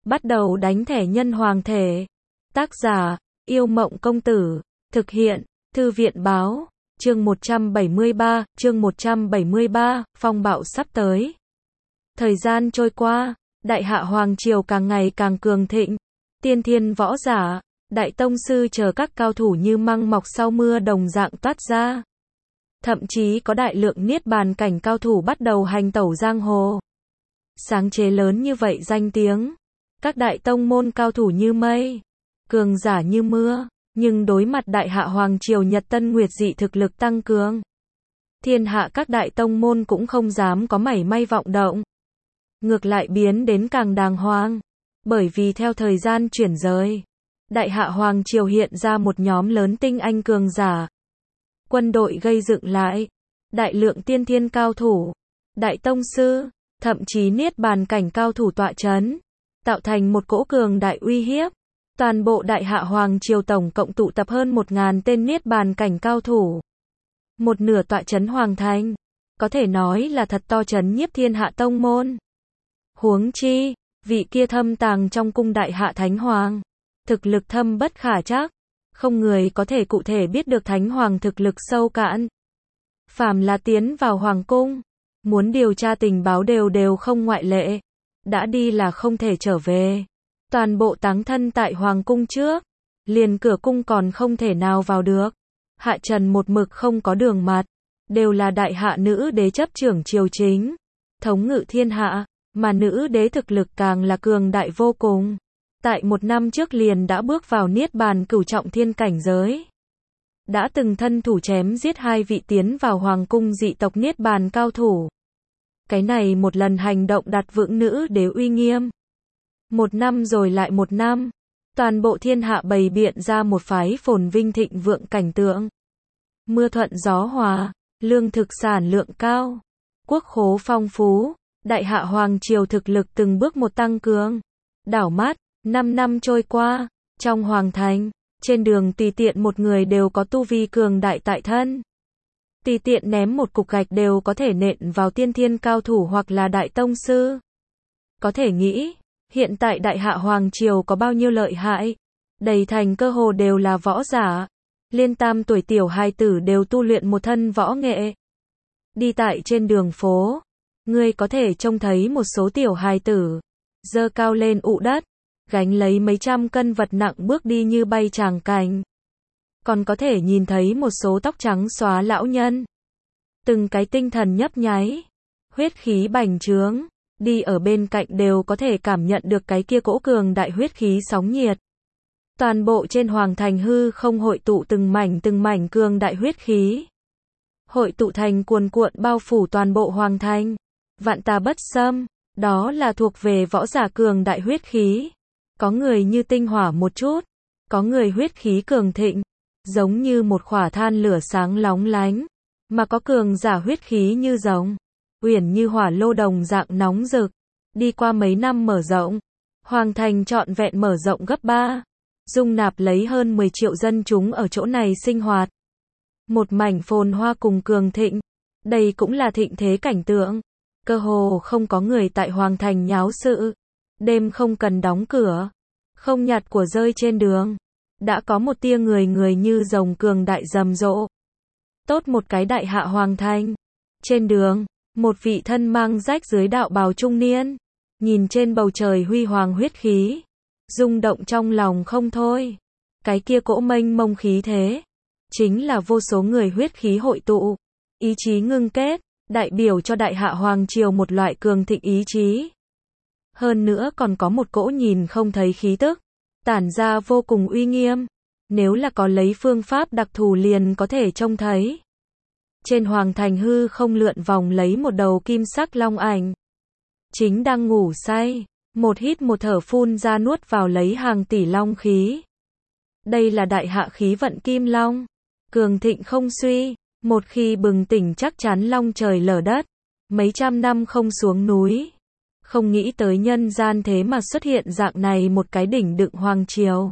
bắt đầu đánh thẻ nhân hoàng thể. Tác giả, Yêu Mộng Công Tử. Thực hiện, Thư viện Báo. Chương 173, phong bạo sắp tới. Thời gian trôi qua, Đại Hạ Hoàng Triều càng ngày càng cường thịnh. Tiên thiên võ giả, đại tông sư chờ các cao thủ như măng mọc sau mưa đồng dạng toát ra. Thậm chí có đại lượng niết bàn cảnh cao thủ bắt đầu hành tẩu giang hồ. Sáng chế lớn như vậy danh tiếng, các đại tông môn cao thủ như mây, cường giả như mưa, nhưng đối mặt Đại Hạ Hoàng Triều Nhật Tân Nguyệt dị thực lực tăng cường, thiên hạ các đại tông môn cũng không dám có mảy may vọng động. Ngược lại biến đến càng đàng hoàng, bởi vì theo thời gian chuyển rời, Đại Hạ Hoàng Triều hiện ra một nhóm lớn tinh anh cường giả. Quân đội gây dựng lại, đại lượng tiên thiên cao thủ, đại tông sư, thậm chí niết bàn cảnh cao thủ tọa chấn, tạo thành một cỗ cường đại uy hiếp. Toàn bộ Đại Hạ Hoàng Triều tổng cộng tụ tập hơn 1000 tên niết bàn cảnh cao thủ. Một nửa tọa chấn hoàng thành, có thể nói là thật to chấn nhiếp thiên hạ tông môn. Huống chi, vị kia thâm tàng trong cung Đại Hạ Thánh Hoàng, thực lực thâm bất khả trắc, không người có thể cụ thể biết được Thánh Hoàng thực lực sâu cạn. Phàm là tiến vào hoàng cung, muốn điều tra tình báo đều không ngoại lệ, đã đi là không thể trở về. Toàn bộ táng thân tại hoàng cung trước, liền cửa cung còn không thể nào vào được. Hạ trần một mực không có đường mặt, đều là Đại Hạ nữ đế chấp trưởng triều chính, thống ngự thiên hạ, mà nữ đế thực lực càng là cường đại vô cùng. Tại 1 năm trước liền đã bước vào niết bàn cửu trọng thiên cảnh giới. Đã từng thân thủ chém giết 2 vị tiến vào hoàng cung dị tộc niết bàn cao thủ. Cái này một lần hành động đặt vững nữ đế uy nghiêm. 1 năm rồi lại 1 năm, toàn bộ thiên hạ bày biện ra một phái phồn vinh thịnh vượng cảnh tượng. Mưa thuận gió hòa, lương thực sản lượng cao, quốc khố phong phú, Đại Hạ Hoàng Triều thực lực từng bước một tăng cường. Đảo mắt, 5 năm trôi qua, trong hoàng thành, trên đường tùy tiện một người đều có tu vi cường đại tại thân. Tùy tiện ném một cục gạch đều có thể nện vào tiên thiên cao thủ hoặc là đại tông sư. Có thể nghĩ, hiện tại Đại Hạ Hoàng Triều có bao nhiêu lợi hại, đầy thành cơ hồ đều là võ giả. Liên tam tuổi tiểu hài tử đều tu luyện một thân võ nghệ. Đi tại trên đường phố, ngươi có thể trông thấy một số tiểu hài tử giơ cao lên ụ đất, gánh lấy mấy trăm cân vật nặng bước đi như bay tràng cảnh. Còn có thể nhìn thấy một số tóc trắng xóa lão nhân, từng cái tinh thần nhấp nháy, huyết khí bành trướng, đi ở bên cạnh đều có thể cảm nhận được cái kia cỗ cường đại huyết khí sóng nhiệt. Toàn bộ trên hoàng thành hư không hội tụ từng mảnh cường đại huyết khí. Hội tụ thành cuồn cuộn bao phủ toàn bộ hoàng thành. Vạn tà bất xâm, đó là thuộc về võ giả cường đại huyết khí. Có người như tinh hỏa một chút, có người huyết khí cường thịnh, giống như một khỏa than lửa sáng lóng lánh, mà có cường giả huyết khí như rồng, uyển như hỏa lô đồng dạng nóng rực. Đi qua mấy năm mở rộng, hoàng thành trọn vẹn mở rộng gấp 3, dung nạp lấy hơn 10 triệu dân chúng ở chỗ này sinh hoạt. Một mảnh phồn hoa cùng cường thịnh, đây cũng là thịnh thế cảnh tượng. Cơ hồ không có người tại hoàng thành nháo sự, đêm không cần đóng cửa, không nhặt của rơi trên đường. Đã có một tia người như rồng cường đại rầm rộ. Tốt một cái Đại Hạ Hoàng thành. Trên đường, một vị thân mang rách dưới đạo bào trung niên, nhìn trên bầu trời huy hoàng huyết khí, rung động trong lòng không thôi. Cái kia cỗ mênh mông khí thế, chính là vô số người huyết khí hội tụ, ý chí ngưng kết, đại biểu cho Đại Hạ Hoàng Triều một loại cường thịnh ý chí. Hơn nữa còn có một cỗ nhìn không thấy khí tức, tản ra vô cùng uy nghiêm. Nếu là có lấy phương pháp đặc thù liền có thể trông thấy. Trên hoàng thành hư không lượn vòng lấy một đầu kim sắc long ảnh. Chính đang ngủ say, một hít một thở phun ra nuốt vào lấy hàng tỷ long khí. Đây là Đại Hạ khí vận kim long, cường thịnh không suy, một khi bừng tỉnh chắc chắn long trời lở đất, mấy trăm năm không xuống núi. Không nghĩ tới nhân gian thế mà xuất hiện dạng này một cái đỉnh đựng hoàng triều.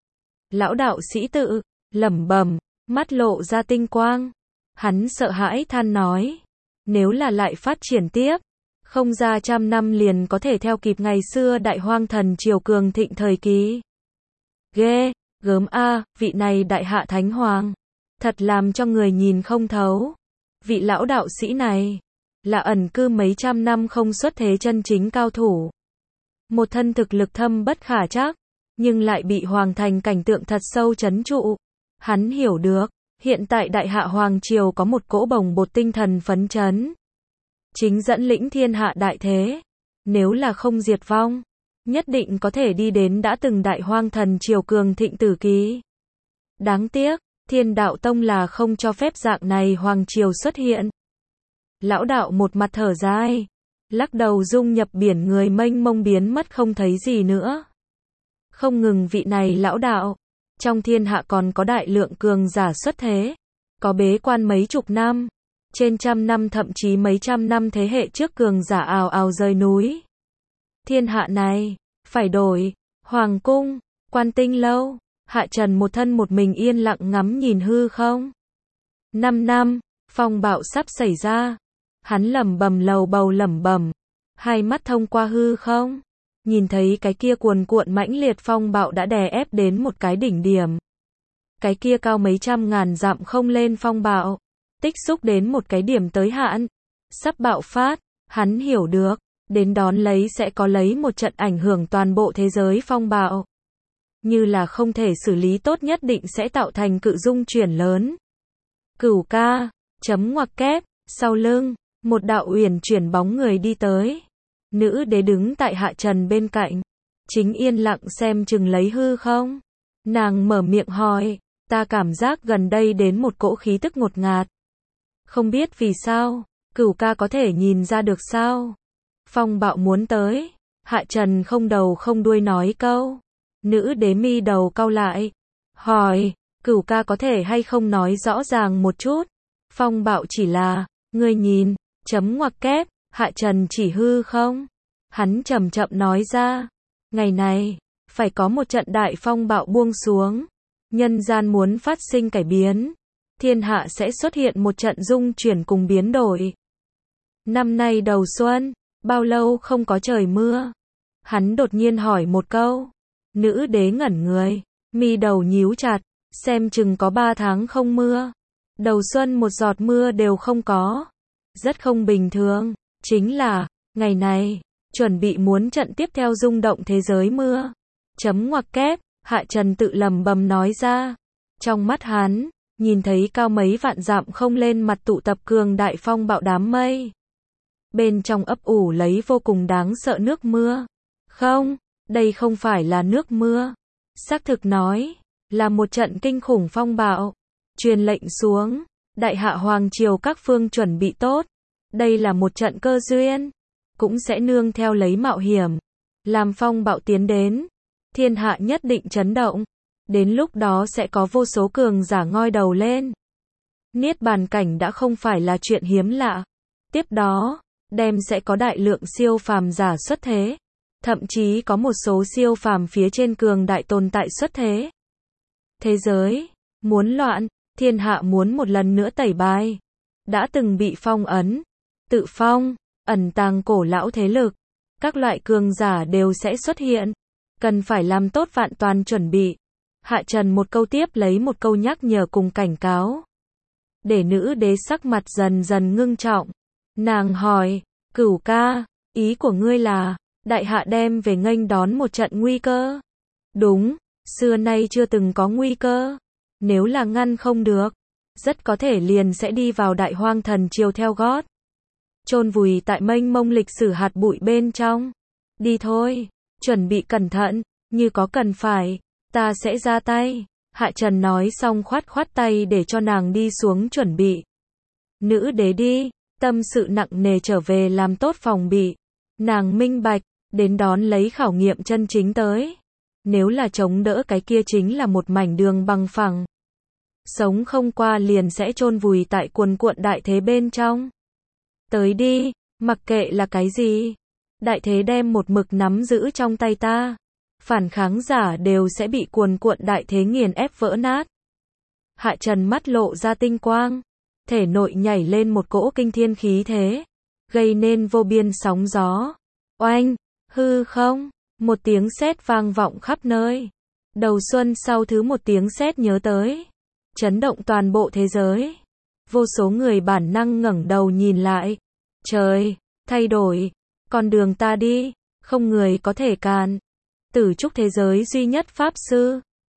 Lão đạo sĩ tự lẩm bẩm, mắt lộ ra tinh quang. Hắn sợ hãi than nói, nếu là lại phát triển tiếp, Không ra trăm năm liền có thể theo kịp ngày xưa Đại Hoang thần triều cường thịnh thời kỳ. Ghê, gớm a, vị này đại hạ thánh hoàng. Thật làm cho người nhìn không thấu. Vị lão đạo sĩ này, là ẩn cư mấy trăm năm không xuất thế chân chính cao thủ. Một thân thực lực thâm bất khả trắc, nhưng lại bị hoàng thành cảnh tượng thật sâu trấn trụ. Hắn hiểu được, hiện tại đại hạ hoàng triều có một cỗ bồng bột tinh thần phấn chấn. Chính dẫn lĩnh thiên hạ đại thế. Nếu là không diệt vong, nhất định có thể đi đến đã từng đại hoang thần triều cường thịnh tử kỳ. Đáng tiếc, Thiên Đạo Tông là không cho phép dạng này hoàng triều xuất hiện. Lão đạo một mặt thở dài, lắc đầu dung nhập biển người mênh mông biến mất không thấy gì nữa. Không ngừng vị này lão đạo, trong thiên hạ còn có đại lượng cường giả xuất thế, có bế quan mấy chục năm, trên trăm năm thậm chí mấy trăm năm thế hệ trước cường giả ào ào rời núi. Thiên hạ này, phải đổi, hoàng cung, Quan Tinh lâu, Hạ Trần một thân một mình yên lặng ngắm nhìn hư không. 5 năm, phong bạo sắp xảy ra. Hắn lẩm bẩm lầu bầu lẩm bẩm, hai mắt thông qua hư không, nhìn thấy cái kia cuồn cuộn mãnh liệt phong bạo đã đè ép đến một cái đỉnh điểm. Cái kia cao mấy trăm ngàn dặm không lên phong bạo, tích xúc đến một cái điểm tới hạn, sắp bạo phát, hắn hiểu được, đến đón lấy sẽ có lấy một trận ảnh hưởng toàn bộ thế giới phong bạo. Như là không thể xử lý tốt nhất định sẽ tạo thành cự dung chuyển lớn. Cửu ca, chấm ngoặc kép, sau lưng, một đạo uyển chuyển bóng người đi tới. Nữ đế đứng tại Hạ Trần bên cạnh, chính yên lặng xem chừng lấy hư không. Nàng mở miệng hỏi, ta cảm giác gần đây đến một cỗ khí tức ngột ngạt. Không biết vì sao, Cửu ca có thể nhìn ra được sao? Phong bạo muốn tới. Hạ Trần không đầu không đuôi nói câu. Nữ đế mi đầu cau lại, hỏi, Cửu ca có thể hay không nói rõ ràng một chút? Phong bạo chỉ là, ngươi nhìn, chấm ngoặc kép, Hạ Trần chỉ hư không? Hắn chậm chậm nói ra, ngày này, phải có một trận đại phong bạo buông xuống, nhân gian muốn phát sinh cải biến, thiên hạ sẽ xuất hiện một trận dung chuyển cùng biến đổi. Năm nay đầu xuân, bao lâu không có trời mưa? Hắn đột nhiên hỏi một câu. Nữ đế ngẩn người, mi đầu nhíu chặt, xem chừng có 3 tháng không mưa. Đầu xuân một giọt mưa đều không có. Rất không bình thường, chính là, ngày này, chuẩn bị muốn trận tiếp theo rung động thế giới mưa. Chấm ngoặc kép, Hạ Trần tự lẩm bẩm nói ra. Trong mắt hắn, nhìn thấy cao mấy vạn dặm không lên mặt tụ tập cường đại phong bạo đám mây. Bên trong ấp ủ lấy vô cùng đáng sợ nước mưa. Không, đây không phải là nước mưa. Xác thực nói, là một trận kinh khủng phong bạo. Truyền lệnh xuống, đại hạ hoàng triều các phương chuẩn bị tốt. Đây là một trận cơ duyên, cũng sẽ nương theo lấy mạo hiểm. Làm phong bạo tiến đến, thiên hạ nhất định chấn động. Đến lúc đó sẽ có vô số cường giả ngoi đầu lên. Niết bàn cảnh đã không phải là chuyện hiếm lạ. Tiếp đó, đem sẽ có đại lượng siêu phàm giả xuất thế. Thậm chí có một số siêu phàm phía trên cường đại tồn tại xuất thế. Thế giới muốn loạn, thiên hạ muốn một lần nữa tẩy bài. Đã từng bị phong ấn, tự phong, ẩn tàng cổ lão thế lực, các loại cường giả đều sẽ xuất hiện. Cần phải làm tốt vạn toàn chuẩn bị. Hạ Trần một câu tiếp lấy một câu nhắc nhở cùng cảnh cáo. Để nữ đế sắc mặt dần dần ngưng trọng. Nàng hỏi, Cửu ca, ý của ngươi là đại hạ đem về nghênh đón một trận nguy cơ? Đúng, xưa nay chưa từng có nguy cơ. Nếu là ngăn không được, rất có thể liền sẽ đi vào đại hoang thần triều theo gót. Chôn vùi tại mênh mông lịch sử hạt bụi bên trong. Đi thôi, chuẩn bị cẩn thận, như có cần phải, ta sẽ ra tay. Hạ Trần nói xong khoát khoát tay để cho nàng đi xuống chuẩn bị. Nữ đế đi, tâm sự nặng nề trở về làm tốt phòng bị. Nàng minh bạch, đến đón lấy khảo nghiệm chân chính tới. Nếu là chống đỡ cái kia chính là một mảnh đường bằng phẳng. Sống không qua liền sẽ chôn vùi tại cuồn cuộn đại thế bên trong. Tới đi, mặc kệ là cái gì. Đại thế đem một mực nắm giữ trong tay ta. Phản kháng giả đều sẽ bị cuồn cuộn đại thế nghiền ép vỡ nát. Hạ Trần mắt lộ ra tinh quang. Thể nội nhảy lên một cỗ kinh thiên khí thế. gây nên vô biên sóng gió. Oanh, hư không, một tiếng sét vang vọng khắp nơi. Đầu xuân sau thứ một tiếng sét nhớ tới, chấn động toàn bộ thế giới. Vô số người bản năng ngẩng đầu nhìn lại. Trời, thay đổi, con đường ta đi, không người có thể cản. Tử trúc thế giới duy nhất pháp sư.